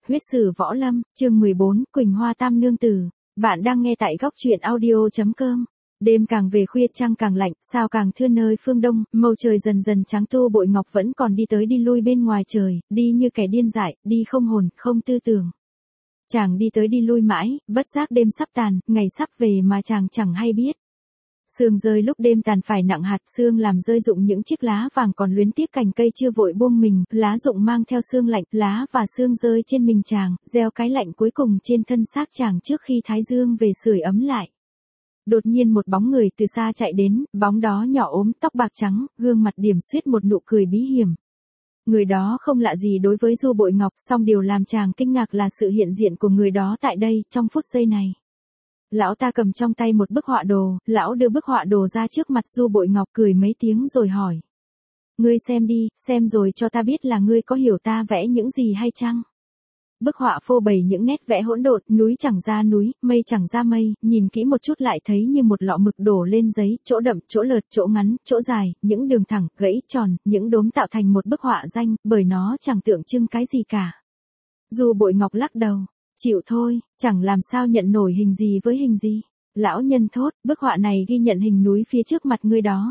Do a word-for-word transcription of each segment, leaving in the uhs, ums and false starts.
Huyết sử võ lâm, chương mười bốn, Quỳnh Hoa Tam Nương Tử. Bạn đang nghe tại góc truyện audio.com. Đêm càng về khuya trăng càng lạnh, sao càng thưa nơi phương đông, màu trời dần dần trắng Tu Bội Ngọc vẫn còn đi tới đi lui bên ngoài trời, đi như kẻ điên dại, đi không hồn, không tư tưởng. Chàng đi tới đi lui mãi, bất giác đêm sắp tàn, ngày sắp về mà chàng chẳng hay biết. Sương rơi lúc đêm tàn phải nặng hạt, sương làm rơi rụng những chiếc lá vàng còn luyến tiếc cành cây chưa vội buông mình, lá rụng mang theo sương lạnh, lá và sương rơi trên mình chàng, gieo cái lạnh cuối cùng trên thân xác chàng trước khi thái dương về sưởi ấm lại. Đột nhiên một bóng người từ xa chạy đến, bóng đó nhỏ ốm, tóc bạc trắng, gương mặt điểm xuyết một nụ cười bí hiểm. Người đó không lạ gì đối với Du Bội Ngọc, song điều làm chàng kinh ngạc là sự hiện diện của người đó tại đây, trong phút giây này. Lão ta cầm trong tay một bức họa đồ, lão đưa bức họa đồ ra trước mặt Du Bội Ngọc cười mấy tiếng rồi hỏi. Ngươi xem đi, xem rồi cho ta biết là ngươi có hiểu ta vẽ những gì hay chăng? Bức họa phô bày những nét vẽ hỗn độn, núi chẳng ra núi, mây chẳng ra mây, nhìn kỹ một chút lại thấy như một lọ mực đổ lên giấy, chỗ đậm, chỗ lợt, chỗ ngắn, chỗ dài, những đường thẳng, gãy, tròn, những đốm tạo thành một bức họa danh, bởi nó chẳng tượng trưng cái gì cả. Du Bội Ngọc lắc đầu. Chịu thôi, chẳng làm sao nhận nổi hình gì với hình gì. Lão nhân thốt, bức họa này ghi nhận hình núi phía trước mặt ngươi đó.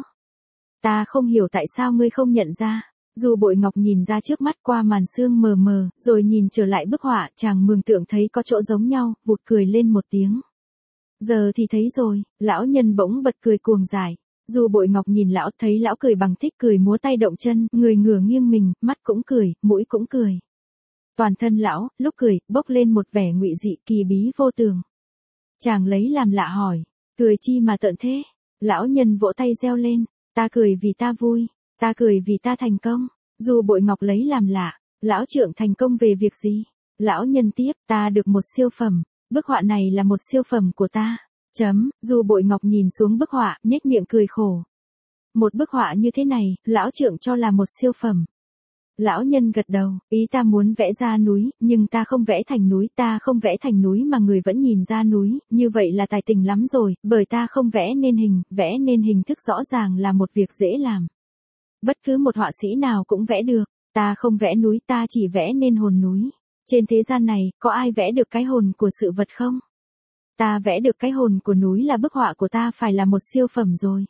Ta không hiểu tại sao ngươi không nhận ra. Du Bội Ngọc nhìn ra trước mắt qua màn sương mờ mờ, rồi nhìn trở lại bức họa, chàng mường tượng thấy có chỗ giống nhau, vụt cười lên một tiếng. Giờ thì thấy rồi, lão nhân bỗng bật cười cuồng dại. Du Bội Ngọc nhìn lão, thấy lão cười bằng thích cười múa tay động chân, người ngửa nghiêng mình, mắt cũng cười, mũi cũng cười. Toàn thân lão, lúc cười, bốc lên một vẻ ngụy dị kỳ bí vô tường. Chàng lấy làm lạ hỏi, cười chi mà tợn thế? Lão nhân vỗ tay reo lên, ta cười vì ta vui, ta cười vì ta thành công. Du Bội Ngọc lấy làm lạ, lão trượng thành công về việc gì? Lão nhân tiếp, ta được một siêu phẩm, bức họa này là một siêu phẩm của ta. Chấm, Du Bội Ngọc nhìn xuống bức họa, nhếch miệng cười khổ. Một bức họa như thế này, lão trượng cho là một siêu phẩm. Lão nhân gật đầu, ý ta muốn vẽ ra núi, nhưng ta không vẽ thành núi, ta không vẽ thành núi mà người vẫn nhìn ra núi, như vậy là tài tình lắm rồi, bởi ta không vẽ nên hình, vẽ nên hình thức rõ ràng là một việc dễ làm. Bất cứ một họa sĩ nào cũng vẽ được, ta không vẽ núi, ta chỉ vẽ nên hồn núi. Trên thế gian này, có ai vẽ được cái hồn của sự vật không? Ta vẽ được cái hồn của núi là bức họa của ta phải là một siêu phẩm rồi.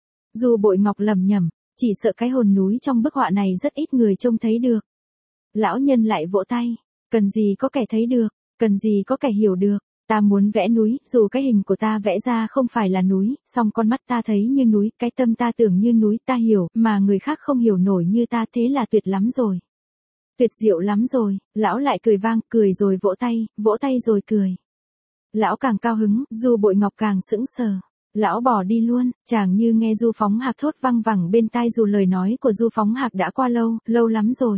Du Bội Ngọc lẩm nhẩm. Chỉ sợ cái hồn núi trong bức họa này rất ít người trông thấy được. Lão nhân lại vỗ tay. Cần gì có kẻ thấy được, cần gì có kẻ hiểu được. Ta muốn vẽ núi, dù cái hình của ta vẽ ra không phải là núi, song con mắt ta thấy như núi, cái tâm ta tưởng như núi, ta hiểu, mà người khác không hiểu nổi như ta, thế là tuyệt lắm rồi. Tuyệt diệu lắm rồi, lão lại cười vang, cười rồi vỗ tay, vỗ tay rồi cười. Lão càng cao hứng, Du Bội Ngọc càng sững sờ. Lão bỏ đi luôn, chàng như nghe Du Phóng Hạc thốt văng vẳng bên tai dù lời nói của Du Phóng Hạc đã qua lâu, lâu lắm rồi.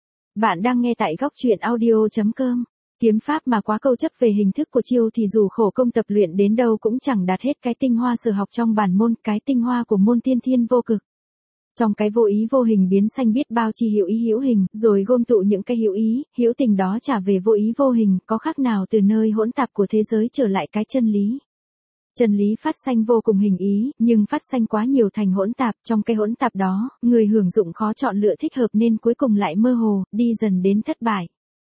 Bạn đang nghe tại góc truyện audio.com. Kiếm pháp mà quá câu chấp về hình thức của chiêu thì dù khổ công tập luyện đến đâu cũng chẳng đạt hết cái tinh hoa sở học trong bản môn, cái tinh hoa của môn tiên thiên vô cực. Trong cái vô ý vô hình biến sanh biết bao chi hữu ý hữu hình, rồi gom tụ những cái hữu ý, hữu tình đó trả về vô ý vô hình, có khác nào từ nơi hỗn tạp của thế giới trở lại cái chân lý. Chân lý phát sanh vô cùng hình ý, nhưng phát sanh quá nhiều thành hỗn tạp, trong cái hỗn tạp đó, người hưởng dụng khó chọn lựa thích hợp nên cuối cùng lại mơ hồ, đi dần đến thất bại.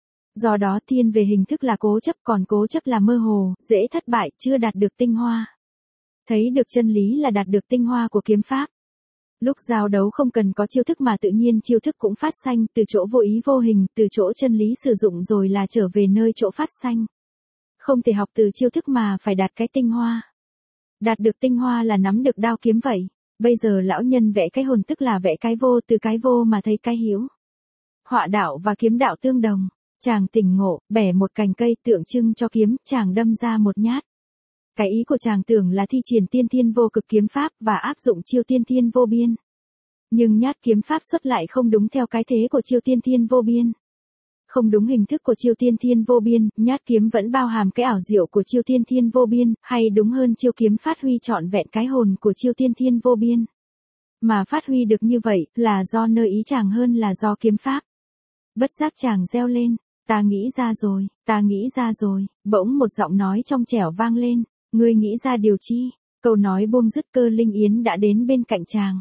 Do đó thiên về hình thức là cố chấp, còn cố chấp là mơ hồ, dễ thất bại, chưa đạt được tinh hoa. Thấy được chân lý là đạt được tinh hoa của kiếm pháp. Lúc giao đấu không cần có chiêu thức mà tự nhiên chiêu thức cũng phát sanh, từ chỗ vô ý vô hình, từ chỗ chân lý sử dụng rồi là trở về nơi chỗ phát sanh. Không thể học từ chiêu thức mà phải đạt cái tinh hoa. Đạt được tinh hoa là nắm được đao kiếm vậy. Bây giờ lão nhân vẽ cái hồn tức là vẽ cái vô, từ cái vô mà thấy cái hữu. Họa đạo và kiếm đạo tương đồng. Chàng tỉnh ngộ, bẻ một cành cây tượng trưng cho kiếm, chàng đâm ra một nhát. Cái ý của chàng tưởng là thi triển tiên thiên vô cực kiếm pháp và áp dụng chiêu tiên thiên vô biên. Nhưng nhát kiếm pháp xuất lại không đúng theo cái thế của chiêu tiên thiên vô biên. Không đúng hình thức của chiêu tiên thiên vô biên, nhát kiếm vẫn bao hàm cái ảo diệu của chiêu tiên thiên vô biên, hay đúng hơn chiêu kiếm phát huy trọn vẹn cái hồn của chiêu tiên thiên vô biên. Mà phát huy được như vậy, là do nơi ý chàng hơn là do kiếm pháp. Bất giác chàng reo lên, ta nghĩ ra rồi, ta nghĩ ra rồi, bỗng một giọng nói trong trẻo vang lên, ngươi nghĩ ra điều chi? Câu nói buông dứt Cơ Linh Yến đã đến bên cạnh chàng.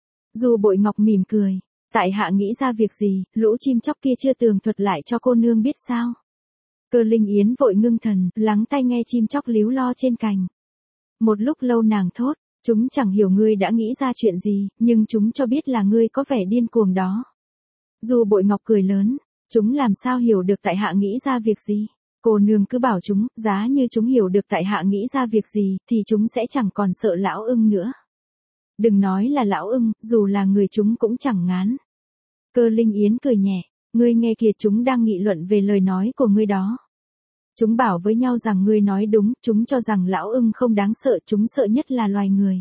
Du Bội Ngọc mỉm cười. Tại hạ nghĩ ra việc gì, lũ chim chóc kia chưa tường thuật lại cho cô nương biết sao? Cơ Linh Yến vội ngưng thần, lắng tai nghe chim chóc líu lo trên cành. Một lúc lâu nàng thốt, chúng chẳng hiểu ngươi đã nghĩ ra chuyện gì, nhưng chúng cho biết là ngươi có vẻ điên cuồng đó. Du Bội Ngọc cười lớn, chúng làm sao hiểu được tại hạ nghĩ ra việc gì? Cô nương cứ bảo chúng, giá như chúng hiểu được tại hạ nghĩ ra việc gì, thì chúng sẽ chẳng còn sợ lão ưng nữa. Đừng nói là lão ưng, dù là người chúng cũng chẳng ngán. Cơ Linh Yến cười nhẹ, ngươi nghe kìa, chúng đang nghị luận về lời nói của ngươi đó. Chúng bảo với nhau rằng ngươi nói đúng, chúng cho rằng lão ưng không đáng sợ, chúng sợ nhất là loài người.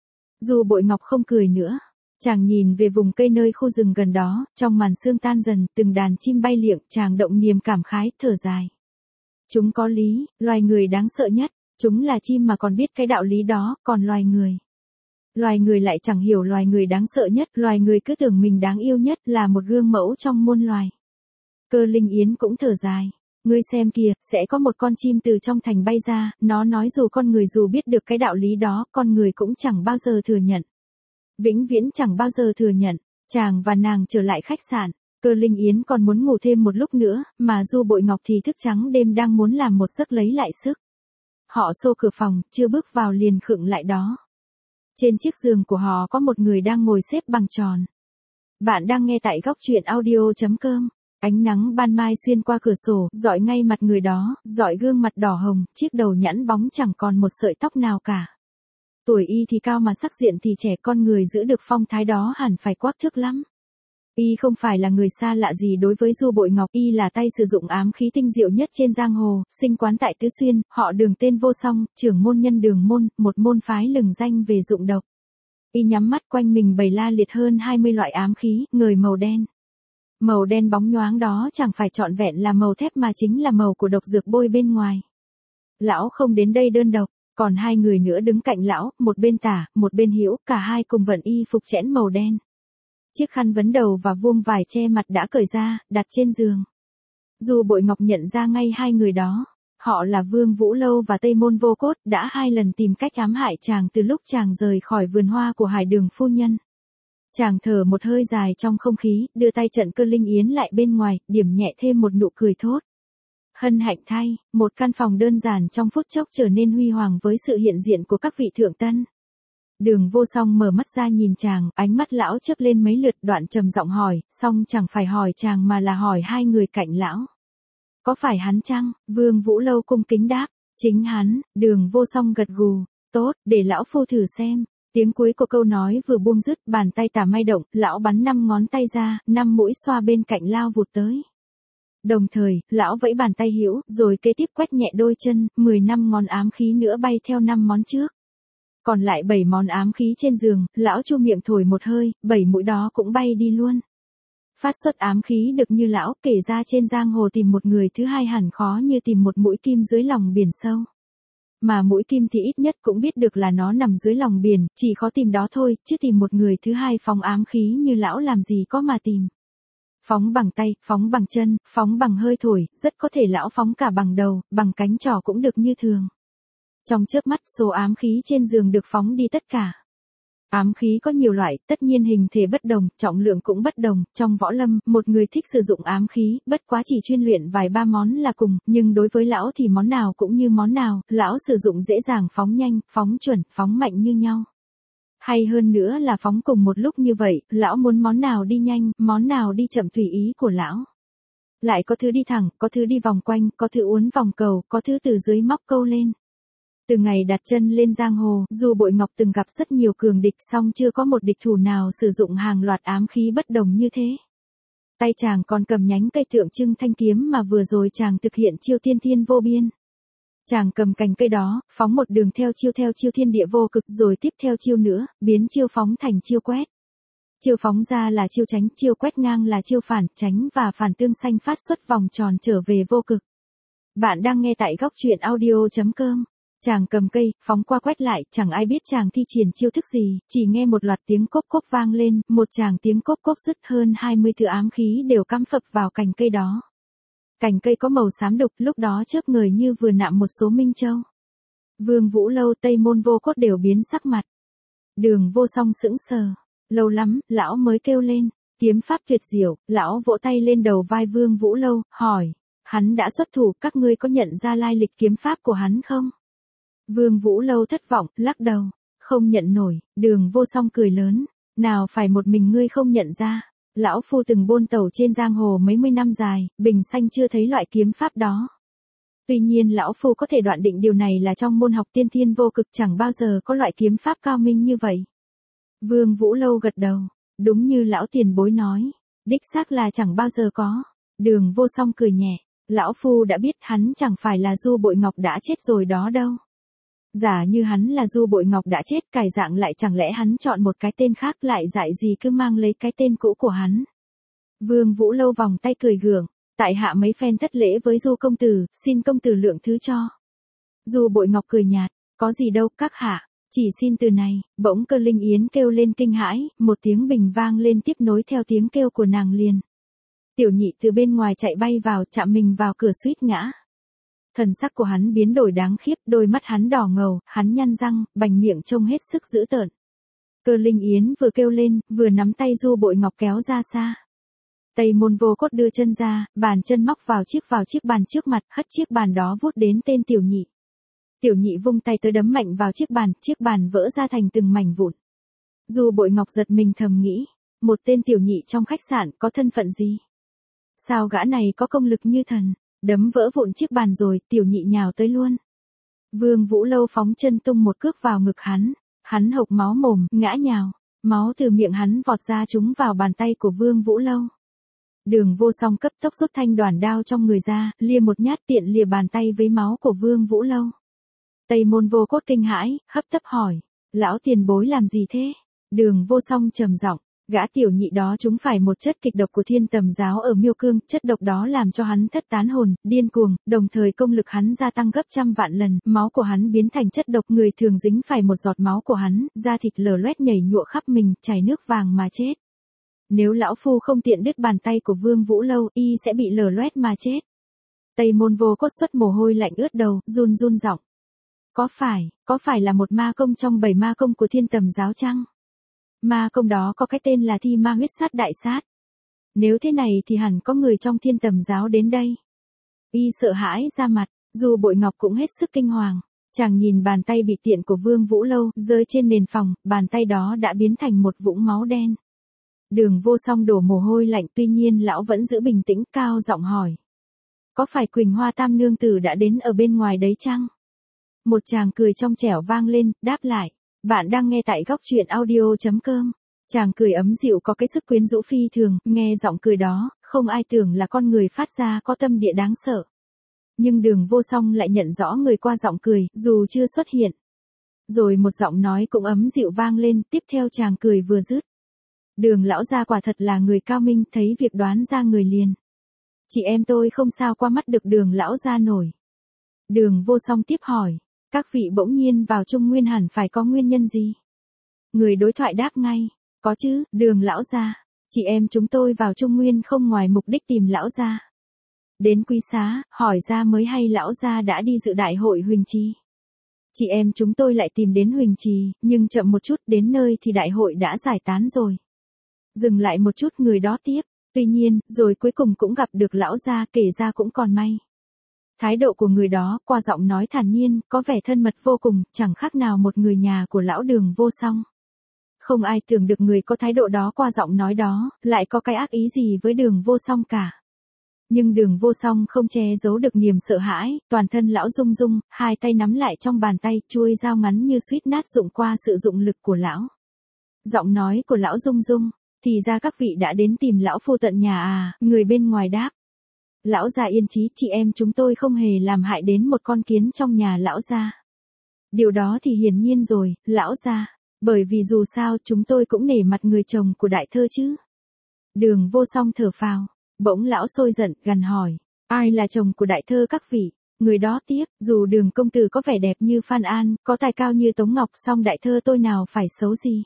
Du Bội Ngọc không cười nữa. Chàng nhìn về vùng cây nơi khu rừng gần đó, trong màn sương tan dần, từng đàn chim bay liệng, chàng động niềm cảm khái, thở dài. Chúng có lý, loài người đáng sợ nhất, chúng là chim mà còn biết cái đạo lý đó, còn loài người. Loài người lại chẳng hiểu loài người đáng sợ nhất, loài người cứ tưởng mình đáng yêu nhất, là một gương mẫu trong muôn loài. Cơ Linh Yến cũng thở dài. Ngươi xem kìa, sẽ có một con chim từ trong thành bay ra, nó nói dù con người dù biết được cái đạo lý đó, con người cũng chẳng bao giờ thừa nhận. Vĩnh viễn chẳng bao giờ thừa nhận. Chàng và nàng trở lại khách sạn. Cơ Linh Yến còn muốn ngủ thêm một lúc nữa, mà Du Bội Ngọc thì thức trắng đêm đang muốn làm một giấc lấy lại sức. Họ xô cửa phòng, chưa bước vào liền khựng lại đó. Trên chiếc giường của họ có một người đang ngồi xếp bằng tròn. Bạn đang nghe tại góc truyện audio chấm com. Ánh nắng ban mai xuyên qua cửa sổ, dọi ngay mặt người đó, dọi gương mặt đỏ hồng, chiếc đầu nhẵn bóng chẳng còn một sợi tóc nào cả. Tuổi y thì cao mà sắc diện thì trẻ, con người giữ được phong thái đó hẳn phải quắc thước lắm. Y không phải là người xa lạ gì đối với Du Bội Ngọc, y là tay sử dụng ám khí tinh diệu nhất trên giang hồ, sinh quán tại Tứ Xuyên, họ Đường tên Vô Song, trưởng môn nhân Đường môn, một môn phái lừng danh về dụng độc. Y nhắm mắt, quanh mình bày la liệt hơn hai mươi loại ám khí, ngời màu đen. Màu đen bóng nhoáng đó chẳng phải trọn vẹn là màu thép mà chính là màu của độc dược bôi bên ngoài. Lão không đến đây đơn độc, còn hai người nữa đứng cạnh lão, một bên tả, một bên hữu, cả hai cùng vận y phục chẽn màu đen. Chiếc khăn vấn đầu và vuông vải che mặt đã cởi ra, đặt trên giường. Du Bội Ngọc nhận ra ngay hai người đó. Họ là Vương Vũ Lâu và Tây Môn Vô Cốt, đã hai lần tìm cách ám hại chàng từ lúc chàng rời khỏi vườn hoa của Hải Đường phu nhân. Chàng thở một hơi dài trong không khí, đưa tay trận Cơ Linh Yến lại bên ngoài, điểm nhẹ thêm một nụ cười thốt. Hân hạnh thay, một căn phòng đơn giản trong phút chốc trở nên huy hoàng với sự hiện diện của các vị thượng tân. Đường Vô Song mở mắt ra nhìn chàng, ánh mắt lão chớp lên mấy lượt, đoạn trầm giọng hỏi, song chẳng phải hỏi chàng mà là hỏi hai người cạnh lão. Có phải hắn chăng? Vương Vũ Lâu cung kính đáp, chính hắn. Đường Vô Song gật gù, tốt, để lão phu thử xem. Tiếng cuối của câu nói vừa buông dứt, bàn tay tả may động, lão bắn năm ngón tay ra, năm mũi xoa bên cạnh lao vụt tới. Đồng thời, lão vẫy bàn tay hữu, rồi kế tiếp quét nhẹ đôi chân, mười năm ngón ám khí nữa bay theo năm món trước. Còn lại bảy món ám khí trên giường, lão chu miệng thổi một hơi, bảy mũi đó cũng bay đi luôn. Phát xuất ám khí được như lão, kể ra trên giang hồ tìm một người thứ hai hẳn khó như tìm một mũi kim dưới lòng biển sâu. Mà mũi kim thì ít nhất cũng biết được là nó nằm dưới lòng biển, chỉ khó tìm đó thôi, chứ tìm một người thứ hai phóng ám khí như lão làm gì có mà tìm. Phóng bằng tay, phóng bằng chân, phóng bằng hơi thổi, rất có thể lão phóng cả bằng đầu, bằng cánh trỏ cũng được như thường. Trong chớp mắt, số ám khí trên giường được phóng đi tất cả. Ám khí có nhiều loại, tất nhiên hình thể bất đồng, trọng lượng cũng bất đồng, trong võ lâm, một người thích sử dụng ám khí, bất quá chỉ chuyên luyện vài ba món là cùng, nhưng đối với lão thì món nào cũng như món nào, lão sử dụng dễ dàng, phóng nhanh, phóng chuẩn, phóng mạnh như nhau. Hay hơn nữa là phóng cùng một lúc như vậy, lão muốn món nào đi nhanh, món nào đi chậm tùy ý của lão. Lại có thứ đi thẳng, có thứ đi vòng quanh, có thứ uốn vòng cầu, có thứ từ dưới móc câu lên. Từ ngày đặt chân lên giang hồ, Du Bội Ngọc từng gặp rất nhiều cường địch, song chưa có một địch thủ nào sử dụng hàng loạt ám khí bất đồng như thế. Tay chàng còn cầm nhánh cây tượng trưng thanh kiếm mà vừa rồi chàng thực hiện chiêu tiên thiên vô biên. Chàng cầm cành cây đó, phóng một đường theo chiêu theo chiêu thiên địa vô cực, rồi tiếp theo chiêu nữa, biến chiêu phóng thành chiêu quét. Chiêu phóng ra là chiêu tránh, chiêu quét ngang là chiêu phản, tránh và phản tương sanh phát xuất vòng tròn trở về vô cực. Bạn đang nghe tại góc truyện audio chấm com. Chàng cầm cây, phóng qua quét lại, chẳng ai biết chàng thi triển chiêu thức gì, chỉ nghe một loạt tiếng cốp cốp vang lên, một tràng tiếng cốp cốp dứt, hơn hai mươi thứ ám khí đều cắm phập vào cành cây đó. Cành cây có màu xám đục, lúc đó chớp ngời như vừa nạm một số minh châu. Vương Vũ Lâu, Tây Môn Vô Cốt đều biến sắc mặt. Đường Vô Song sững sờ, lâu lắm, lão mới kêu lên, kiếm pháp tuyệt diệu, lão vỗ tay lên đầu vai Vương Vũ Lâu, hỏi, Hắn đã xuất thủ, các ngươi có nhận ra lai lịch kiếm pháp của hắn không? Vương Vũ Lâu thất vọng, lắc đầu. Không nhận nổi. Đường Vô Song cười lớn. Nào phải một mình ngươi không nhận ra. Lão phu từng buôn tẩu trên giang hồ mấy mươi năm dài, bình sanh chưa thấy loại kiếm pháp đó. Tuy nhiên lão phu có thể đoạn định điều này là trong môn học tiên thiên vô cực chẳng bao giờ có loại kiếm pháp cao minh như vậy. Vương Vũ Lâu gật đầu. Đúng như lão tiền bối nói. Đích xác là chẳng bao giờ có. Đường Vô Song cười nhẹ. Lão phu đã biết hắn chẳng phải là Du Bội Ngọc đã chết rồi đó đâu. Giả như hắn là Du Bội Ngọc đã chết, cải dạng lại chẳng lẽ hắn chọn một cái tên khác, lại dại gì cứ mang lấy cái tên cũ của hắn. Vương Vũ Lâu vòng tay cười gượng. Tại hạ mấy phen thất lễ với Du công tử, xin công tử lượng thứ cho. Du Bội Ngọc cười nhạt. Có gì đâu các hạ. Chỉ xin từ này. Bỗng Cơ Linh Yến kêu lên kinh hãi, một tiếng bình vang lên tiếp nối theo tiếng kêu của nàng liền. Tiểu Nhị từ bên ngoài chạy bay vào, chạm mình vào cửa suýt ngã. Thần sắc của hắn biến đổi đáng khiếp, đôi mắt hắn đỏ ngầu, hắn nhăn răng, bành miệng trông hết sức dữ tợn. Cơ Linh Yến vừa kêu lên, vừa nắm tay Du Bội Ngọc kéo ra xa. Tây Môn Vô Cốt đưa chân ra, bàn chân móc vào chiếc vào chiếc bàn trước mặt, hất chiếc bàn đó vút đến tên Tiểu Nhị. Tiểu Nhị vung tay tới đấm mạnh vào chiếc bàn, chiếc bàn vỡ ra thành từng mảnh vụn. Du Bội Ngọc giật mình thầm nghĩ, một tên tiểu nhị trong khách sạn có thân phận gì? Sao gã này có công lực như thần, đấm vỡ vụn chiếc bàn rồi, tiểu nhị nhào tới luôn. Vương Vũ Lâu phóng chân tung một cước vào ngực hắn, hắn hộc máu mồm, ngã nhào, máu từ miệng hắn vọt ra trúng vào bàn tay của Vương Vũ Lâu. Đường Vô Song cấp tốc rút thanh đoàn đao trong người ra, lia một nhát tiện lìa bàn tay với máu của Vương Vũ Lâu. Tây Môn Vô Cốt kinh hãi, hấp tấp hỏi, lão tiền bối làm gì thế? Đường Vô Song trầm giọng, gã tiểu nhị đó chúng phải một chất kịch độc của Thiên Tầm giáo ở Miêu Cương, chất độc đó làm cho hắn thất tán hồn, điên cuồng, đồng thời công lực hắn gia tăng gấp trăm vạn lần, máu của hắn biến thành chất độc, người thường dính phải một giọt máu của hắn, da thịt lở loét nhảy nhụa khắp mình, chảy nước vàng mà chết. Nếu lão phu không tiện đứt bàn tay của Vương Vũ Lâu, y sẽ bị lở loét mà chết. Tây Môn Vô Cốt xuất mồ hôi lạnh ướt đầu, run run giọng. Có phải, có phải là một ma công trong bảy ma công của Thiên Tầm giáo chăng? Ma công đó có cái tên là Thi Ma Huyết Sát Đại Sát. Nếu thế này thì hẳn có người trong Thiên Tầm giáo đến đây. Y sợ hãi ra mặt, dù Bội Ngọc cũng hết sức kinh hoàng. Chàng nhìn bàn tay bị tiện của Vương Vũ Lâu rơi trên nền phòng, bàn tay đó đã biến thành một vũng máu đen. Đường Vô Song đổ mồ hôi lạnh, tuy nhiên lão vẫn giữ bình tĩnh, cao giọng hỏi. Có phải Quỳnh Hoa Tam Nương Tử đã đến ở bên ngoài đấy chăng? Một chàng cười trong trẻo vang lên, đáp lại. Bạn đang nghe tại góc truyện audio chấm com. Chàng cười ấm dịu có cái sức quyến rũ phi thường, nghe giọng cười đó, không ai tưởng là con người phát ra có tâm địa đáng sợ. Nhưng Đường Vô Song lại nhận rõ người qua giọng cười, dù chưa xuất hiện. Rồi một giọng nói cũng ấm dịu vang lên, tiếp theo chàng cười vừa dứt. Đường lão gia quả thật là người cao minh, thấy việc đoán ra người liền. Chị em tôi không sao qua mắt được Đường lão gia nổi. Đường Vô Song tiếp hỏi. Các vị bỗng nhiên vào Trung Nguyên hẳn phải có nguyên nhân gì? Người đối thoại đáp ngay. Có chứ, Đường lão gia. Chị em chúng tôi vào Trung Nguyên không ngoài mục đích tìm lão gia. Đến Quý Xá, hỏi ra mới hay lão gia đã đi dự đại hội Huỳnh Trì. Chị em chúng tôi lại tìm đến Huỳnh Trì, nhưng chậm một chút, đến nơi thì đại hội đã giải tán rồi. Dừng lại một chút, người đó tiếp. Tuy nhiên, rồi cuối cùng cũng gặp được lão gia, kể ra cũng còn may. Thái độ của người đó, qua giọng nói thản nhiên, có vẻ thân mật vô cùng, chẳng khác nào một người nhà của lão Đường Vô Song. Không ai tưởng được người có thái độ đó, qua giọng nói đó, lại có cái ác ý gì với Đường Vô Song cả. Nhưng Đường Vô Song không che giấu được niềm sợ hãi, toàn thân lão rung rung, hai tay nắm lại trong bàn tay, chuôi dao ngắn như suýt nát rụng qua sự dụng lực của lão. Giọng nói của lão rung rung, thì ra các vị đã đến tìm lão phu tận nhà à, người bên ngoài đáp. Lão già yên chí, chị em chúng tôi không hề làm hại đến một con kiến trong nhà lão gia. Điều đó thì hiển nhiên rồi, lão gia, bởi vì dù sao chúng tôi cũng nể mặt người chồng của đại thơ chứ. Đường Vô Song thở phào, bỗng lão sôi giận, gằn hỏi, ai là chồng của đại thơ các vị? Người đó tiếp, dù Đường công tử có vẻ đẹp như Phan An, có tài cao như Tống Ngọc, song đại thơ tôi nào phải xấu gì.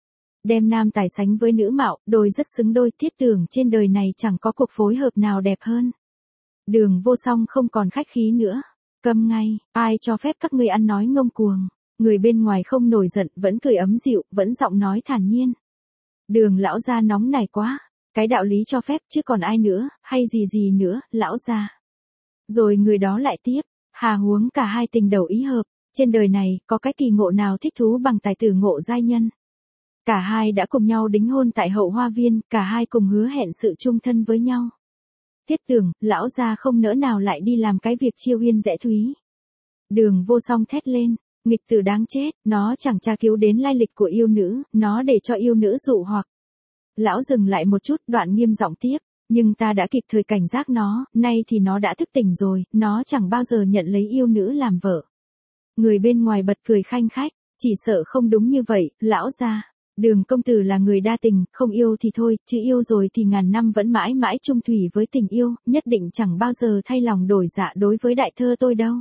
Đem nam tài sánh với nữ mạo, đôi rất xứng đôi, thiết tưởng trên đời này chẳng có cuộc phối hợp nào đẹp hơn. Đường Vô Song không còn khách khí nữa. Câm ngay, ai cho phép các ngươi ăn nói ngông cuồng. Người bên ngoài không nổi giận, vẫn cười ấm dịu, vẫn giọng nói thản nhiên. Đường lão gia nóng nảy quá. Cái đạo lý cho phép chứ còn ai nữa, hay gì gì nữa, lão gia. Rồi người đó lại tiếp, hà huống cả hai tình đầu ý hợp, trên đời này có cái kỳ ngộ nào thích thú bằng tài tử ngộ giai nhân. Cả hai đã cùng nhau đính hôn tại hậu hoa viên, cả hai cùng hứa hẹn sự chung thân với nhau. Thiết tưởng, lão gia không nỡ nào lại đi làm cái việc chiêu uyên rẽ thúy. Đường Vô Song thét lên, nghịch tử đáng chết, nó chẳng tra cứu đến lai lịch của yêu nữ, nó để cho yêu nữ dụ hoặc. Lão dừng lại một chút, đoạn nghiêm giọng tiếp, nhưng ta đã kịp thời cảnh giác nó, nay thì nó đã thức tỉnh rồi, nó chẳng bao giờ nhận lấy yêu nữ làm vợ. Người bên ngoài bật cười khanh khách, chỉ sợ không đúng như vậy, lão gia. Đường công tử là người đa tình, không yêu thì thôi, chứ yêu rồi thì ngàn năm vẫn mãi mãi chung thủy với tình yêu, nhất định chẳng bao giờ thay lòng đổi dạ đối với đại thơ tôi đâu.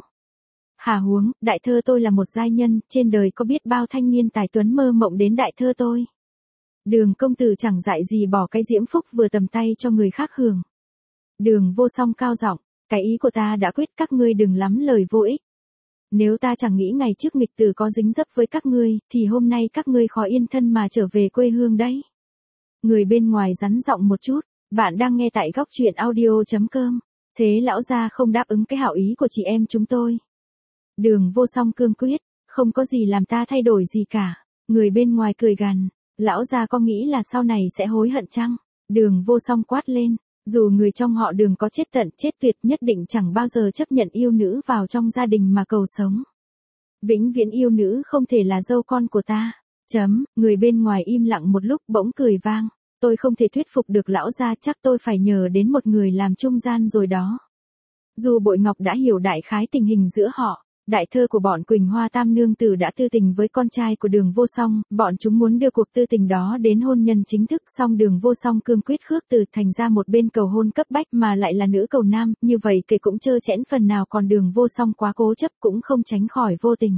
Hà huống, đại thơ tôi là một giai nhân, trên đời có biết bao thanh niên tài tuấn mơ mộng đến đại thơ tôi. Đường công tử chẳng dại gì bỏ cái diễm phúc vừa tầm tay cho người khác hưởng. Đường Vô Song cao giọng, cái ý của ta đã quyết, các ngươi đừng lắm lời vô ích. Nếu ta chẳng nghĩ ngày trước nghịch tử có dính dấp với các ngươi, thì hôm nay các ngươi khó yên thân mà trở về quê hương đấy. Người bên ngoài rắn giọng một chút, bạn đang nghe tại góc truyện audio.com. Thế lão gia không đáp ứng cái hảo ý của chị em chúng tôi. Đường Vô Song cương quyết, không có gì làm ta thay đổi gì cả. Người bên ngoài cười gằn, lão gia có nghĩ là sau này sẽ hối hận chăng? Đường Vô Song quát lên, dù người trong họ Đường có chết tận chết tuyệt nhất định chẳng bao giờ chấp nhận yêu nữ vào trong gia đình mà cầu sống. Vĩnh viễn yêu nữ không thể là dâu con của ta. Chấm, người bên ngoài im lặng một lúc bỗng cười vang, tôi không thể thuyết phục được lão gia, chắc tôi phải nhờ đến một người làm trung gian rồi đó. Dù Bội Ngọc đã hiểu đại khái tình hình giữa họ, đại thơ của bọn Quỳnh Hoa Tam Nương Tử đã tư tình với con trai của Đường Vô Song, bọn chúng muốn đưa cuộc tư tình đó đến hôn nhân chính thức, song Đường Vô Song cương quyết khước từ, thành ra một bên cầu hôn cấp bách mà lại là nữ cầu nam, như vậy kể cũng trơ trẽn phần nào, còn Đường Vô Song quá cố chấp cũng không tránh khỏi vô tình.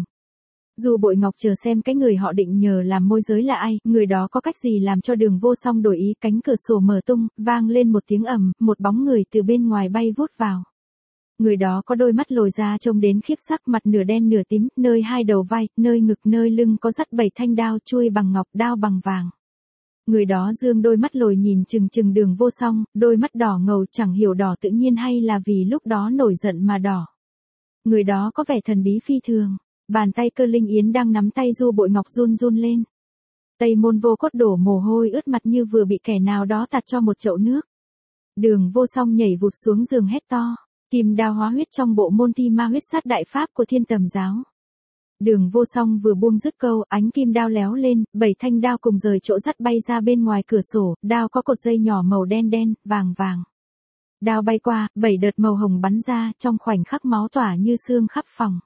Dù Bội Ngọc chờ xem cái người họ định nhờ làm môi giới là ai, người đó có cách gì làm cho Đường Vô Song đổi ý, cánh cửa sổ mở tung, vang lên một tiếng ầm, một bóng người từ bên ngoài bay vút vào. Người đó có đôi mắt lồi ra trông đến khiếp sắc, mặt nửa đen nửa tím, nơi hai đầu vai, nơi ngực nơi lưng có dắt bảy thanh đao, chuôi bằng ngọc, đao bằng vàng. Người đó dương đôi mắt lồi nhìn chừng chừng Đường Vô Song, đôi mắt đỏ ngầu, chẳng hiểu đỏ tự nhiên hay là vì lúc đó nổi giận mà đỏ. Người đó có vẻ thần bí phi thường, bàn tay Cơ Linh Yến đang nắm tay Du Bội Ngọc run run lên. Tây Môn Vô Cốt đổ mồ hôi ướt mặt như vừa bị kẻ nào đó tạt cho một chậu nước. Đường Vô Song nhảy vụt xuống giường hét to, kim đao hóa huyết trong bộ môn thi ma huyết sát đại pháp của Thiên Tầm giáo. Đường Vô Song vừa buông dứt câu, ánh kim đao léo lên, bảy thanh đao cùng rời chỗ dắt bay ra bên ngoài cửa sổ, đao có cột dây nhỏ màu đen đen, vàng vàng. Đao bay qua, bảy đợt màu hồng bắn ra, trong khoảnh khắc máu tỏa như xương khắp phòng.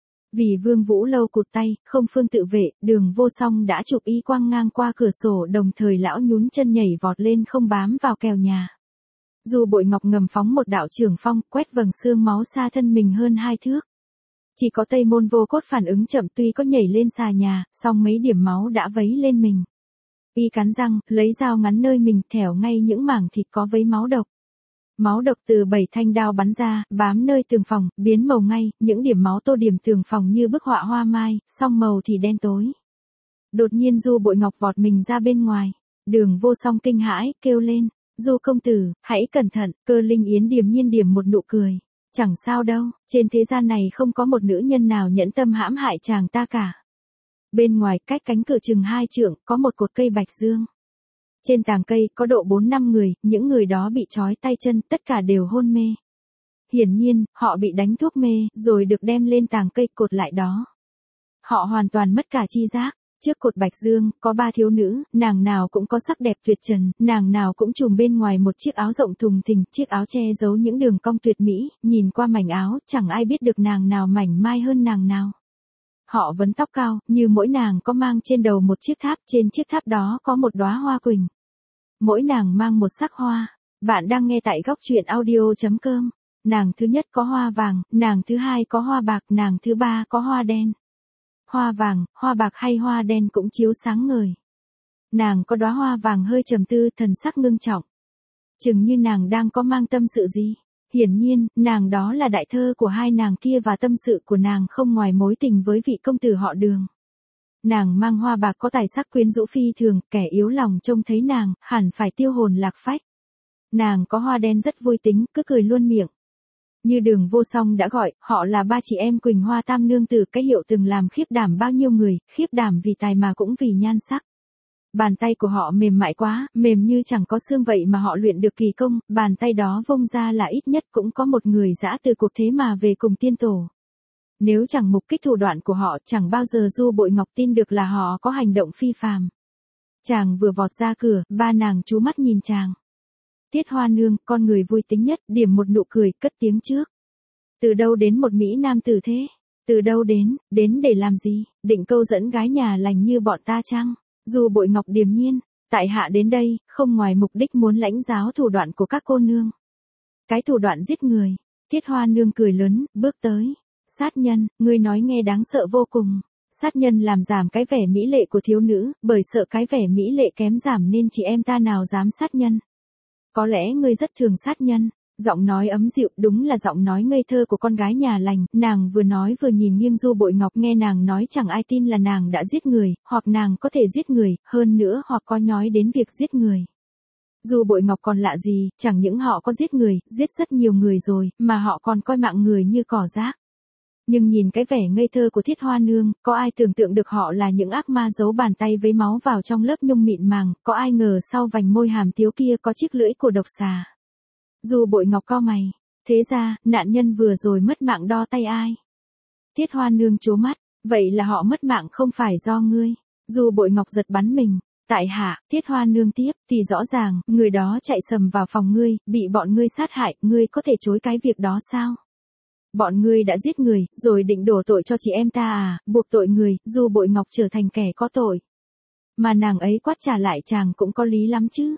Vì Vương Vũ Lâu cụt tay, không phương tự vệ, Đường Vô Song đã chụp y quang ngang qua cửa sổ, đồng thời lão nhún chân nhảy vọt lên không bám vào kèo nhà. Dù Bội Ngọc ngầm phóng một đạo trường phong, quét vầng xương máu xa thân mình hơn hai thước. Chỉ có Tây Môn Vô Cốt phản ứng chậm, tuy có nhảy lên xà nhà, song mấy điểm máu đã vấy lên mình. Y cắn răng, lấy dao ngắn nơi mình, thẻo ngay những mảng thịt có vấy máu độc. Máu độc từ bảy thanh đao bắn ra, bám nơi tường phòng, biến màu ngay, những điểm máu tô điểm tường phòng như bức họa hoa mai, song màu thì đen tối. Đột nhiên Du Bội Ngọc vọt mình ra bên ngoài. Đường Vô Song kinh hãi, kêu lên, Du công tử, hãy cẩn thận. Cơ Linh Yến điềm nhiên điểm một nụ cười. Chẳng sao đâu, trên thế gian này không có một nữ nhân nào nhẫn tâm hãm hại chàng ta cả. Bên ngoài, cách cánh cửa chừng hai trượng, có một cột cây bạch dương. Trên tàng cây, có độ bốn năm người, những người đó bị trói tay chân, tất cả đều hôn mê. Hiển nhiên, họ bị đánh thuốc mê, rồi được đem lên tàng cây cột lại đó. Họ hoàn toàn mất cả chi giác. Trước cột bạch dương, có ba thiếu nữ, nàng nào cũng có sắc đẹp tuyệt trần, nàng nào cũng trùm bên ngoài một chiếc áo rộng thùng thình, chiếc áo che giấu những đường cong tuyệt mỹ, nhìn qua mảnh áo, chẳng ai biết được nàng nào mảnh mai hơn nàng nào. Họ vấn tóc cao, như mỗi nàng có mang trên đầu một chiếc tháp, trên chiếc tháp đó có một đóa hoa quỳnh. Mỗi nàng mang một sắc hoa. Bạn đang nghe tại góc truyện audio.com. Nàng thứ nhất có hoa vàng, nàng thứ hai có hoa bạc, nàng thứ ba có hoa đen. Hoa vàng, hoa bạc hay hoa đen cũng chiếu sáng ngời. Nàng có đóa hoa vàng hơi trầm tư, thần sắc ngưng trọng. Chừng như nàng đang có mang tâm sự gì. Hiển nhiên, nàng đó là đại thơ của hai nàng kia và tâm sự của nàng không ngoài mối tình với vị công tử họ Đường. Nàng mang hoa bạc có tài sắc quyến rũ phi thường, kẻ yếu lòng trông thấy nàng, hẳn phải tiêu hồn lạc phách. Nàng có hoa đen rất vui tính, cứ cười luôn miệng. Như Đường Vô Song đã gọi, họ là ba chị em Quỳnh Hoa Tam nương tử, cái hiệu từng làm khiếp đảm bao nhiêu người, khiếp đảm vì tài mà cũng vì nhan sắc. Bàn tay của họ mềm mại quá, mềm như chẳng có xương vậy mà họ luyện được kỳ công, bàn tay đó vung ra là ít nhất cũng có một người dã từ cuộc thế mà về cùng tiên tổ. Nếu chẳng mục kích thủ đoạn của họ, chẳng bao giờ Du Bội Ngọc tin được là họ có hành động phi phàm. Chàng vừa vọt ra cửa, ba nàng chú mắt nhìn chàng. Tiết Hoa nương, con người vui tính nhất, điểm một nụ cười, cất tiếng trước. Từ đâu đến một mỹ nam tử thế? Từ đâu đến, đến để làm gì? Định câu dẫn gái nhà lành như bọn ta chăng? Du Bội Ngọc điềm nhiên, tại hạ đến đây, không ngoài mục đích muốn lãnh giáo thủ đoạn của các cô nương. Cái thủ đoạn giết người. Tiết Hoa nương cười lớn, bước tới. Sát nhân, ngươi nói nghe đáng sợ vô cùng. Sát nhân làm giảm cái vẻ mỹ lệ của thiếu nữ, bởi sợ cái vẻ mỹ lệ kém giảm nên chị em ta nào dám sát nhân. Có lẽ ngươi rất thường sát nhân. Giọng nói ấm dịu, đúng là giọng nói ngây thơ của con gái nhà lành, nàng vừa nói vừa nhìn nghiêng Du Bội Ngọc, nghe nàng nói chẳng ai tin là nàng đã giết người, hoặc nàng có thể giết người, hơn nữa hoặc có nói đến việc giết người. Du Bội Ngọc còn lạ gì, chẳng những họ có giết người, giết rất nhiều người rồi, mà họ còn coi mạng người như cỏ rác. Nhưng nhìn cái vẻ ngây thơ của Thiết Hoa nương, có ai tưởng tượng được họ là những ác ma giấu bàn tay với máu vào trong lớp nhung mịn màng, có ai ngờ sau vành môi hàm tiếu kia có chiếc lưỡi của độc xà. Du Bội Ngọc cau mày, thế ra, nạn nhân vừa rồi mất mạng đo tay ai? Tiết Hoa nương trố mắt, vậy là họ mất mạng không phải do ngươi. Du Bội Ngọc giật bắn mình, tại hạ, Tiết Hoa nương tiếp, thì rõ ràng, người đó chạy sầm vào phòng ngươi, bị bọn ngươi sát hại, ngươi có thể chối cái việc đó sao? Bọn ngươi đã giết người, rồi định đổ tội cho chị em ta à, buộc tội người, Du Bội Ngọc trở thành kẻ có tội. Mà nàng ấy quát trả lại chàng cũng có lý lắm chứ.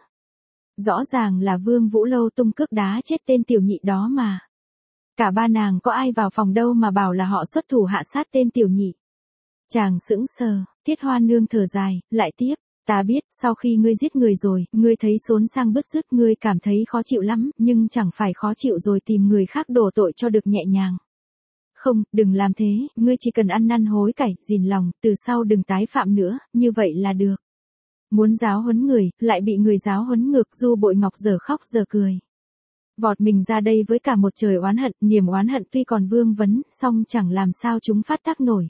Rõ ràng là Vương Vũ Lâu tung cước đá chết tên tiểu nhị đó mà. Cả ba nàng có ai vào phòng đâu mà bảo là họ xuất thủ hạ sát tên tiểu nhị. Chàng sững sờ, Tiết Hoa nương thở dài, lại tiếp, ta biết, sau khi ngươi giết người rồi, ngươi thấy xốn sang bứt rứt, ngươi cảm thấy khó chịu lắm, nhưng chẳng phải khó chịu rồi tìm người khác đổ tội cho được nhẹ nhàng. Không, đừng làm thế, ngươi chỉ cần ăn năn hối cải, gìn lòng, từ sau đừng tái phạm nữa, như vậy là được. Muốn giáo huấn người, lại bị người giáo huấn ngược. Du Bội Ngọc giờ khóc giờ cười. Vọt mình ra đây với cả một trời oán hận, niềm oán hận tuy còn vương vấn, song chẳng làm sao chúng phát tác nổi.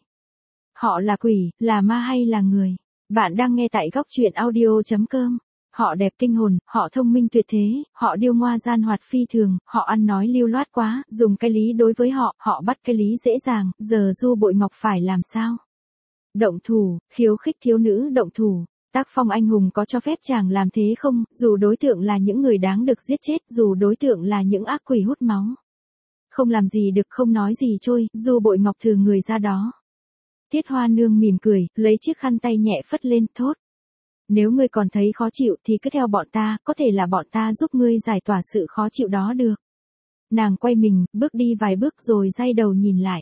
Họ là quỷ, là ma hay là người? Bạn đang nghe tại góc truyện audio chấm com. Họ đẹp kinh hồn, họ thông minh tuyệt thế, họ điêu ngoa gian hoạt phi thường, họ ăn nói lưu loát quá, dùng cái lý đối với họ, họ bắt cái lý dễ dàng, giờ Du Bội Ngọc phải làm sao? Động thủ, khiêu khích thiếu nữ động thủ. Tác phong anh hùng có cho phép chàng làm thế không, dù đối tượng là những người đáng được giết chết, dù đối tượng là những ác quỷ hút máu. Không làm gì được, không nói gì trôi, Du Bội Ngọc thừ người ra đó. Tiết Hoa nương mỉm cười, lấy chiếc khăn tay nhẹ phất lên, thốt. Nếu ngươi còn thấy khó chịu thì cứ theo bọn ta, có thể là bọn ta giúp ngươi giải tỏa sự khó chịu đó được. Nàng quay mình, bước đi vài bước rồi day đầu nhìn lại.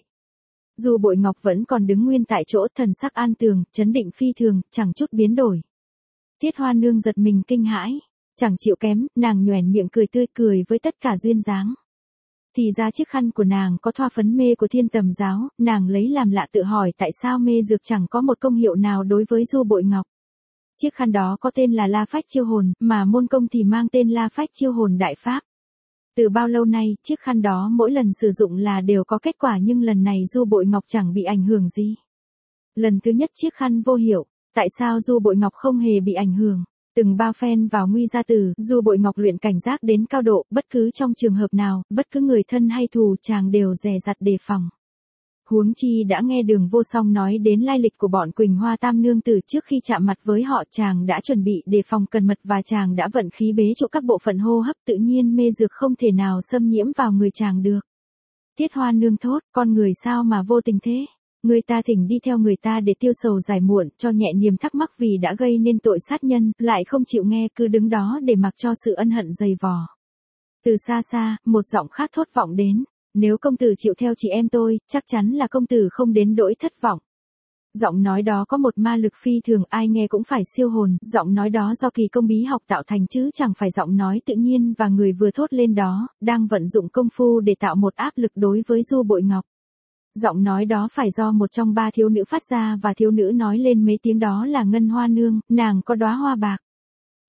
Du Bội Ngọc vẫn còn đứng nguyên tại chỗ, thần sắc an tường, chấn định phi thường, chẳng chút biến đổi. Tiết Hoa nương giật mình kinh hãi, chẳng chịu kém, nàng nhoẻn miệng cười tươi cười với tất cả duyên dáng. Thì ra chiếc khăn của nàng có thoa phấn mê của Thiên Tầm giáo, nàng lấy làm lạ tự hỏi tại sao mê dược chẳng có một công hiệu nào đối với Du Bội Ngọc. Chiếc khăn đó có tên là La Phách Chiêu Hồn, mà môn công thì mang tên La Phách Chiêu Hồn Đại Pháp. Từ bao lâu nay, chiếc khăn đó mỗi lần sử dụng là đều có kết quả, nhưng lần này Du Bội Ngọc chẳng bị ảnh hưởng gì. Lần thứ nhất chiếc khăn vô hiệu, tại sao Du Bội Ngọc không hề bị ảnh hưởng? Từng bao phen vào nguy gia tử, Du Bội Ngọc luyện cảnh giác đến cao độ, bất cứ trong trường hợp nào, bất cứ người thân hay thù chàng đều dè dặt đề phòng. Huống chi đã nghe Đường Vô Song nói đến lai lịch của bọn Quỳnh Hoa Tam nương tử, trước khi chạm mặt với họ chàng đã chuẩn bị đề phòng cẩn mật và chàng đã vận khí bế chỗ các bộ phận hô hấp, tự nhiên mê dược không thể nào xâm nhiễm vào người chàng được. Tiết Hoa nương thốt, con người sao mà vô tình thế? Người ta thỉnh đi theo người ta để tiêu sầu giải muộn, cho nhẹ niềm thắc mắc vì đã gây nên tội sát nhân, lại không chịu nghe, cứ đứng đó để mặc cho sự ân hận dày vò. Từ xa xa, một giọng khác thốt vọng đến. Nếu công tử chịu theo chị em tôi, chắc chắn là công tử không đến nỗi thất vọng. Giọng nói đó có một ma lực phi thường, ai nghe cũng phải siêu hồn, giọng nói đó do kỳ công bí học tạo thành chứ chẳng phải giọng nói tự nhiên, và người vừa thốt lên đó, đang vận dụng công phu để tạo một áp lực đối với Du Bội Ngọc. Giọng nói đó phải do một trong ba thiếu nữ phát ra, và thiếu nữ nói lên mấy tiếng đó là Ngân Hoa nương, nàng có đóa hoa bạc.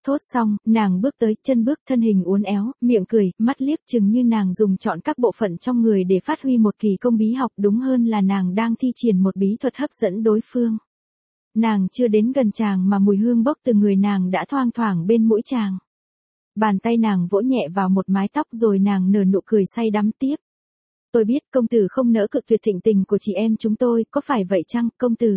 Thốt xong, nàng bước tới, chân bước thân hình uốn éo, miệng cười, mắt liếc chừng như nàng dùng chọn các bộ phận trong người để phát huy một kỳ công bí học, đúng hơn là nàng đang thi triển một bí thuật hấp dẫn đối phương. Nàng chưa đến gần chàng mà mùi hương bốc từ người nàng đã thoang thoảng bên mũi chàng. Bàn tay nàng vỗ nhẹ vào một mái tóc rồi nàng nở nụ cười say đắm tiếp. Tôi biết công tử không nỡ cự tuyệt thịnh tình của chị em chúng tôi, có phải vậy chăng, công tử?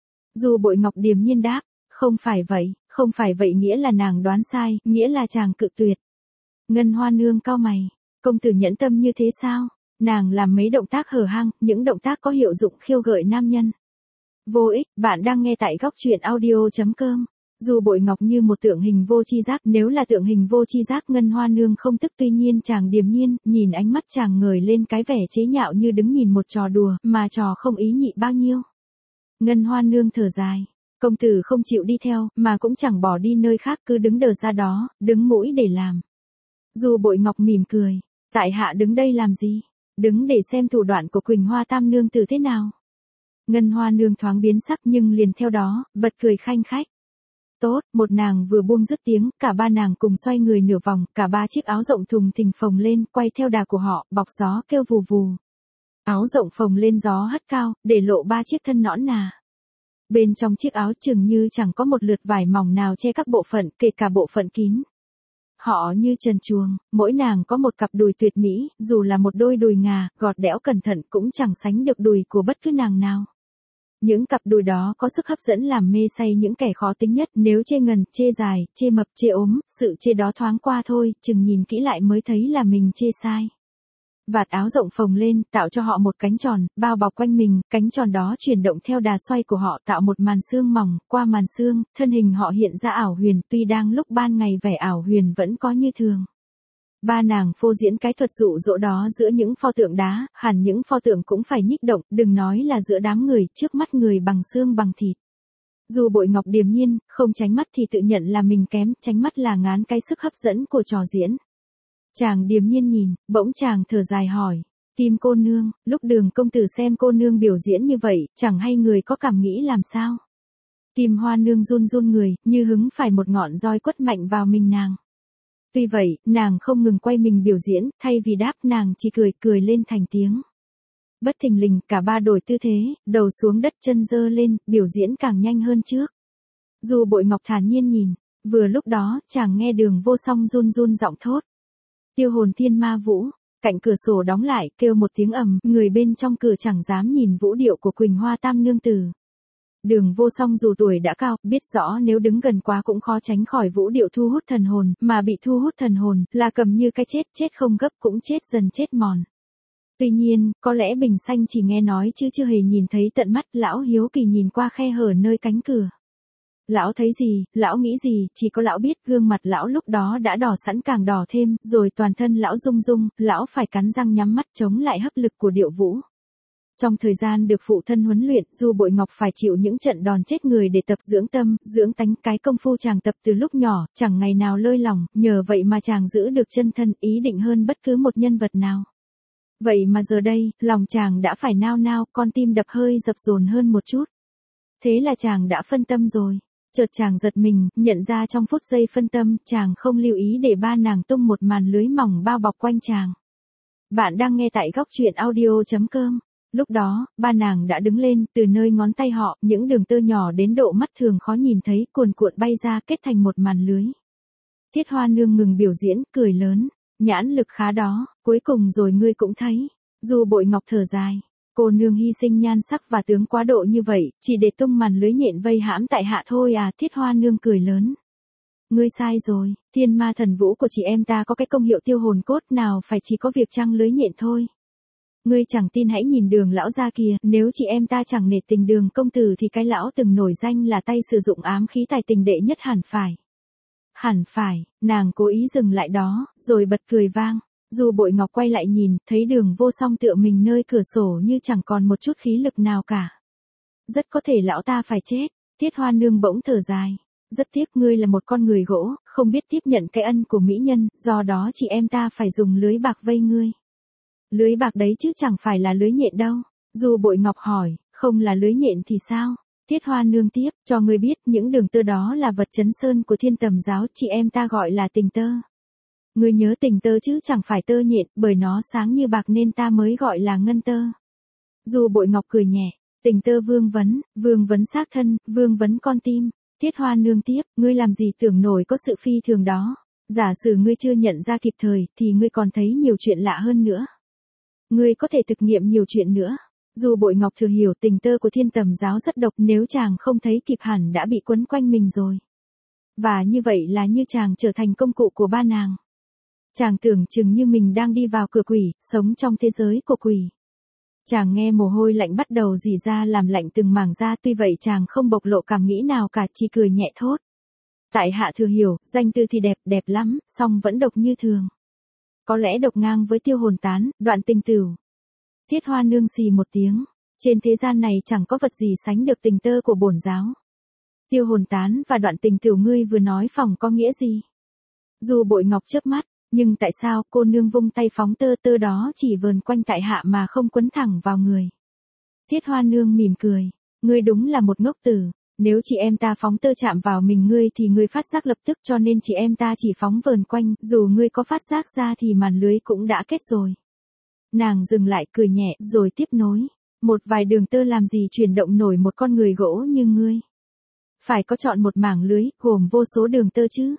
Du Bội Ngọc điềm nhiên đáp, không phải vậy, không phải vậy nghĩa là nàng đoán sai, nghĩa là chàng cự tuyệt. Ngân Hoa Nương cau mày, công tử nhẫn tâm như thế sao? Nàng làm mấy động tác hở hang, những động tác có hiệu dụng khiêu gợi nam nhân. Vô ích, bạn đang nghe tại góc truyện audio.com. Du Bội Ngọc như một tượng hình vô tri giác, nếu là tượng hình vô tri giác Ngân Hoa Nương không tức, tuy nhiên chàng điềm nhiên, nhìn ánh mắt chàng ngời lên cái vẻ chế nhạo như đứng nhìn một trò đùa, mà trò không ý nhị bao nhiêu. Ngân Hoa Nương thở dài, công tử không chịu đi theo, mà cũng chẳng bỏ đi nơi khác, cứ đứng đờ ra đó, đứng mũi để làm. Du Bội Ngọc mỉm cười, tại hạ đứng đây làm gì? Đứng để xem thủ đoạn của Quỳnh Hoa Tam Nương tử thế nào. Ngân Hoa Nương thoáng biến sắc nhưng liền theo đó, bật cười khanh khách. Tốt, một nàng vừa buông dứt tiếng, cả ba nàng cùng xoay người nửa vòng, cả ba chiếc áo rộng thùng thình phồng lên, quay theo đà của họ, bọc gió kêu vù vù. Áo rộng phồng lên gió hất cao, để lộ ba chiếc thân nõn nà. Bên trong chiếc áo chừng như chẳng có một lượt vải mỏng nào che các bộ phận, kể cả bộ phận kín. Họ như trần truồng, mỗi nàng có một cặp đùi tuyệt mỹ, dù là một đôi đùi ngà, gọt đẽo cẩn thận cũng chẳng sánh được đùi của bất cứ nàng nào. Những cặp đùi đó có sức hấp dẫn làm mê say những kẻ khó tính nhất, nếu chê ngần, chê dài, chê mập, chê ốm, sự chê đó thoáng qua thôi, chừng nhìn kỹ lại mới thấy là mình chê sai. Vạt áo rộng phồng lên, tạo cho họ một cánh tròn, bao bọc quanh mình, cánh tròn đó chuyển động theo đà xoay của họ tạo một màn sương mỏng, qua màn sương, thân hình họ hiện ra ảo huyền, tuy đang lúc ban ngày vẻ ảo huyền vẫn có như thường. Ba nàng phô diễn cái thuật dụ dỗ đó giữa những pho tượng đá, hẳn những pho tượng cũng phải nhích động, đừng nói là giữa đám người, trước mắt người bằng xương bằng thịt. Dù Bội Ngọc điềm nhiên, không tránh mắt thì tự nhận là mình kém, tránh mắt là ngán cái sức hấp dẫn của trò diễn. Chàng điềm nhiên nhìn, bỗng chàng thở dài hỏi, Tim cô nương, lúc Đường công tử xem cô nương biểu diễn như vậy, chẳng hay người có cảm nghĩ làm sao? Tim Hoa Nương run run người, như hứng phải một ngọn roi quất mạnh vào mình nàng. Tuy vậy, nàng không ngừng quay mình biểu diễn, thay vì đáp nàng chỉ cười cười lên thành tiếng. Bất thình lình, cả ba đổi tư thế, đầu xuống đất chân dơ lên, biểu diễn càng nhanh hơn trước. Dù Bội Ngọc thản nhiên nhìn, vừa lúc đó, chàng nghe Đường Vô Song run run giọng thốt. Tiêu hồn thiên ma vũ, cạnh cửa sổ đóng lại, kêu một tiếng ầm, người bên trong cửa chẳng dám nhìn vũ điệu của Quỳnh Hoa Tam Nương Tử. Đường Vô Song dù tuổi đã cao, biết rõ nếu đứng gần quá cũng khó tránh khỏi vũ điệu thu hút thần hồn, mà bị thu hút thần hồn, là cầm như cái chết, chết không gấp cũng chết dần chết mòn. Tuy nhiên, có lẽ Bình Xanh chỉ nghe nói chứ chưa hề nhìn thấy tận mắt, lão hiếu kỳ nhìn qua khe hở nơi cánh cửa. Lão thấy gì, lão nghĩ gì, chỉ có lão biết gương mặt lão lúc đó đã đỏ sẵn càng đỏ thêm, rồi toàn thân lão rung rung, lão phải cắn răng nhắm mắt chống lại hấp lực của điệu vũ. Trong thời gian được phụ thân huấn luyện, Dù Bội Ngọc phải chịu những trận đòn chết người để tập dưỡng tâm, dưỡng tánh, cái công phu chàng tập từ lúc nhỏ, chẳng ngày nào lơi lỏng, nhờ vậy mà chàng giữ được chân thân, ý định hơn bất cứ một nhân vật nào. Vậy mà giờ đây, lòng chàng đã phải nao nao, con tim đập hơi dập dồn hơn một chút. Thế là chàng đã phân tâm rồi. Chợt chàng giật mình, nhận ra trong phút giây phân tâm, chàng không lưu ý để ba nàng tung một màn lưới mỏng bao bọc quanh chàng. Bạn đang nghe tại góc truyện audio.com. Lúc đó, ba nàng đã đứng lên, từ nơi ngón tay họ, những đường tơ nhỏ đến độ mắt thường khó nhìn thấy, cuồn cuộn bay ra kết thành một màn lưới. Thiết Hoa Nương ngừng biểu diễn, cười lớn, nhãn lực khá đó, cuối cùng rồi ngươi cũng thấy. Dù Bội Ngọc thở dài. Cô nương hy sinh nhan sắc và tướng quá độ như vậy, chỉ để tung màn lưới nhện vây hãm tại hạ thôi à, Thiết Hoa Nương cười lớn. Ngươi sai rồi, thiên ma thần vũ của chị em ta có cái công hiệu tiêu hồn cốt nào phải chỉ có việc trăng lưới nhện thôi. Ngươi chẳng tin hãy nhìn Đường lão gia kìa, nếu chị em ta chẳng nể tình Đường công tử thì cái lão từng nổi danh là tay sử dụng ám khí tài tình đệ nhất hẳn phải. Hẳn phải, nàng cố ý dừng lại đó, rồi bật cười vang. Dù Bội Ngọc quay lại nhìn, thấy Đường Vô Song tựa mình nơi cửa sổ như chẳng còn một chút khí lực nào cả. Rất có thể lão ta phải chết, Thiết Hoa Nương bỗng thở dài. Rất tiếc ngươi là một con người gỗ, không biết tiếp nhận cái ân của mỹ nhân, do đó chị em ta phải dùng lưới bạc vây ngươi. Lưới bạc đấy chứ chẳng phải là lưới nhện đâu. Dù Bội Ngọc hỏi, không là lưới nhện thì sao? Tiết Hoa Nương tiếp, cho ngươi biết, những đường tơ đó là vật chấn sơn của Thiên Tầm giáo, chị em ta gọi là tình tơ. Ngươi nhớ tình tơ chứ chẳng phải tơ nhện, bởi nó sáng như bạc nên ta mới gọi là ngân tơ. Du Bội Ngọc cười nhẹ, tình tơ vương vấn, vương vấn xác thân, vương vấn con tim. Tiết Hoa Nương tiếp, ngươi làm gì tưởng nổi có sự phi thường đó. Giả sử ngươi chưa nhận ra kịp thời, thì ngươi còn thấy nhiều chuyện lạ hơn nữa. Ngươi có thể thực nghiệm nhiều chuyện nữa. Du Bội Ngọc thừa hiểu tình tơ của Thiên Tầm giáo rất độc, nếu chàng không thấy kịp hẳn đã bị quấn quanh mình rồi. Và như vậy là như chàng trở thành công cụ của ba nàng. Chàng tưởng chừng như mình đang đi vào cửa quỷ, sống trong thế giới của quỷ. Chàng nghe mồ hôi lạnh bắt đầu rỉ ra làm lạnh từng mảng da, tuy vậy chàng không bộc lộ cảm nghĩ nào cả, chỉ cười nhẹ thốt. Tại hạ thừa hiểu, danh tư thì đẹp, đẹp lắm, song vẫn độc như thường. Có lẽ độc ngang với Tiêu Hồn Tán, Đoạn Tình Tửu. Tiết Hoa Nương xì một tiếng, trên thế gian này chẳng có vật gì sánh được tình tơ của bổn giáo. Tiêu Hồn Tán và Đoạn Tình Tửu ngươi vừa nói phỏng có nghĩa gì? Du Bội Ngọc chớp mắt, nhưng tại sao cô nương vung tay phóng tơ tơ đó chỉ vờn quanh tại hạ mà không quấn thẳng vào người? Tiết Hoa Nương mỉm cười, ngươi đúng là một ngốc tử. Nếu chị em ta phóng tơ chạm vào mình ngươi thì ngươi phát giác lập tức, cho nên chị em ta chỉ phóng vờn quanh, dù ngươi có phát giác ra thì màn lưới cũng đã kết rồi. Nàng dừng lại cười nhẹ rồi tiếp nối, một vài đường tơ làm gì chuyển động nổi một con người gỗ như ngươi. Phải có chọn một mảng lưới, gồm vô số đường tơ chứ.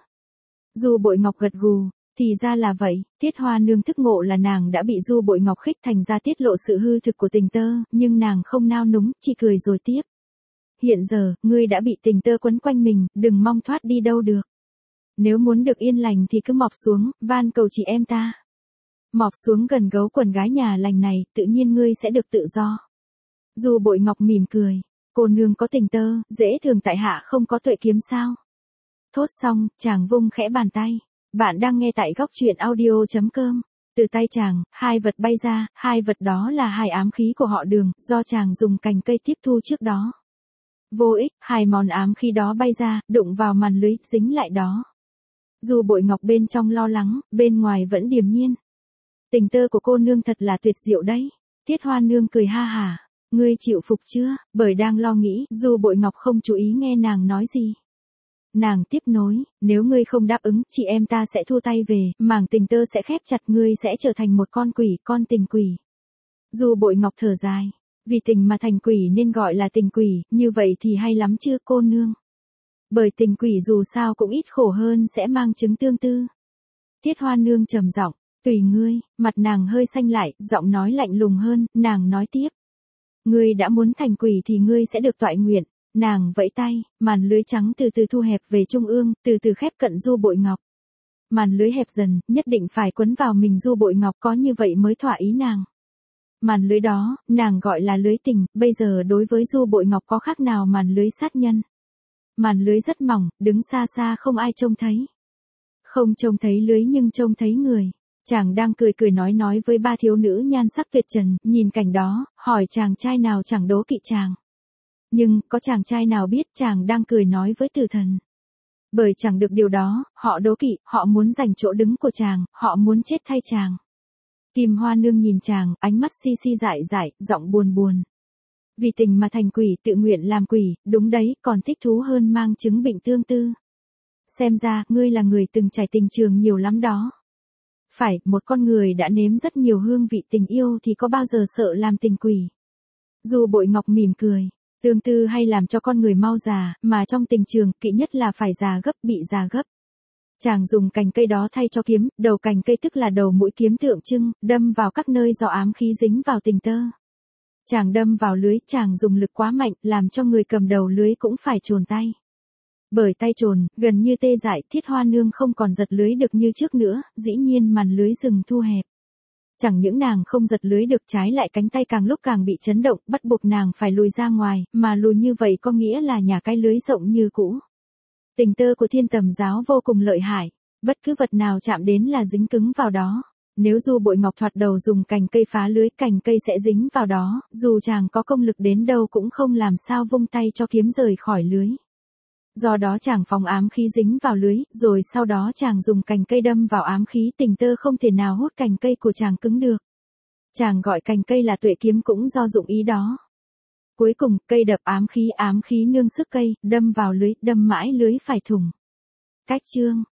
Du Bội Ngọc gật gù, thì ra là vậy. Tiết Hoa Nương thức ngộ là nàng đã bị Du Bội Ngọc khích thành ra tiết lộ sự hư thực của tình tơ, nhưng nàng không nao núng, chỉ cười rồi tiếp. Hiện giờ, ngươi đã bị tình tơ quấn quanh mình, đừng mong thoát đi đâu được. Nếu muốn được yên lành thì cứ mọp xuống, van cầu chị em ta. Mọp xuống gần gấu quần gái nhà lành này, tự nhiên ngươi sẽ được tự do. Du Bội Ngọc mỉm cười, cô nương có tình tơ, dễ thường tại hạ không có tuệ kiếm sao. Thốt xong, chàng vung khẽ bàn tay. Bạn đang nghe tại góc truyện audio chấm com. Từ tay chàng, hai vật bay ra, hai vật đó là hai ám khí của họ Đường, do chàng dùng cành cây tiếp thu trước đó. Vô ích, hai món ám khí đó bay ra, đụng vào màn lưới, dính lại đó. Du Bội Ngọc bên trong lo lắng, bên ngoài vẫn điềm nhiên. Tình tơ của cô nương thật là tuyệt diệu đấy. Tiết Hoa Nương cười ha hả, ngươi chịu phục chưa? Bởi đang lo nghĩ, Du Bội Ngọc không chú ý nghe nàng nói gì. Nàng tiếp nối, nếu ngươi không đáp ứng, chị em ta sẽ thua tay về, mảng tình tơ sẽ khép chặt, ngươi sẽ trở thành một con quỷ, con tình quỷ. Du Bội Ngọc thở dài, vì tình mà thành quỷ nên gọi là tình quỷ, như vậy thì hay lắm chưa cô nương? Bởi tình quỷ dù sao cũng ít khổ hơn sẽ mang chứng tương tư. Tiết Hoa Nương trầm giọng, tùy ngươi. Mặt nàng hơi xanh lại, giọng nói lạnh lùng hơn, nàng nói tiếp. Ngươi đã muốn thành quỷ thì ngươi sẽ được toại nguyện. Nàng vẫy tay, màn lưới trắng từ từ thu hẹp về trung ương, từ từ khép cận Du Bội Ngọc. Màn lưới hẹp dần, nhất định phải quấn vào mình Du Bội Ngọc, có như vậy mới thỏa ý nàng. Màn lưới đó, nàng gọi là lưới tình, bây giờ đối với Du Bội Ngọc có khác nào màn lưới sát nhân. Màn lưới rất mỏng, đứng xa xa không ai trông thấy. Không trông thấy lưới nhưng trông thấy người. Chàng đang cười cười nói nói với ba thiếu nữ nhan sắc tuyệt trần, nhìn cảnh đó, hỏi chàng trai nào chẳng đố kỵ chàng. Nhưng, có chàng trai nào biết chàng đang cười nói với tử thần. Bởi chẳng được điều đó, họ đố kỵ, họ muốn giành chỗ đứng của chàng, họ muốn chết thay chàng. Kim Hoa Nương nhìn chàng, ánh mắt si si dại dại, giọng buồn buồn. Vì tình mà thành quỷ, tự nguyện làm quỷ, đúng đấy, còn thích thú hơn mang chứng bệnh tương tư. Xem ra, ngươi là người từng trải tình trường nhiều lắm đó. Phải, một con người đã nếm rất nhiều hương vị tình yêu thì có bao giờ sợ làm tình quỷ. Du Bội Ngọc mỉm cười. Tương tư hay làm cho con người mau già, mà trong tình trường, kỵ nhất là phải già gấp, bị già gấp. Chàng dùng cành cây đó thay cho kiếm, đầu cành cây tức là đầu mũi kiếm tượng trưng, đâm vào các nơi do ám khí dính vào tình tơ. Chàng đâm vào lưới, chàng dùng lực quá mạnh, làm cho người cầm đầu lưới cũng phải chồn tay. Bởi tay chồn, gần như tê dại, Thiết Hoa Nương không còn giật lưới được như trước nữa, dĩ nhiên màn lưới dừng thu hẹp. Chẳng những nàng không giật lưới được, trái lại cánh tay càng lúc càng bị chấn động, bắt buộc nàng phải lùi ra ngoài, mà lùi như vậy có nghĩa là nhà cái lưới rộng như cũ. Tình tơ của Thiên Tầm giáo vô cùng lợi hại, bất cứ vật nào chạm đến là dính cứng vào đó. Nếu Du Bội Ngọc thoạt đầu dùng cành cây phá lưới, cành cây sẽ dính vào đó, dù chàng có công lực đến đâu cũng không làm sao vung tay cho kiếm rời khỏi lưới. Do đó chàng phóng ám khí dính vào lưới, rồi sau đó chàng dùng cành cây đâm vào ám khí, tình tơ không thể nào hút cành cây của chàng cứng được. Chàng gọi cành cây là tuệ kiếm cũng do dụng ý đó. Cuối cùng, cây đập ám khí ám khí nương sức cây, đâm vào lưới, đâm mãi lưới phải thủng. Cách chương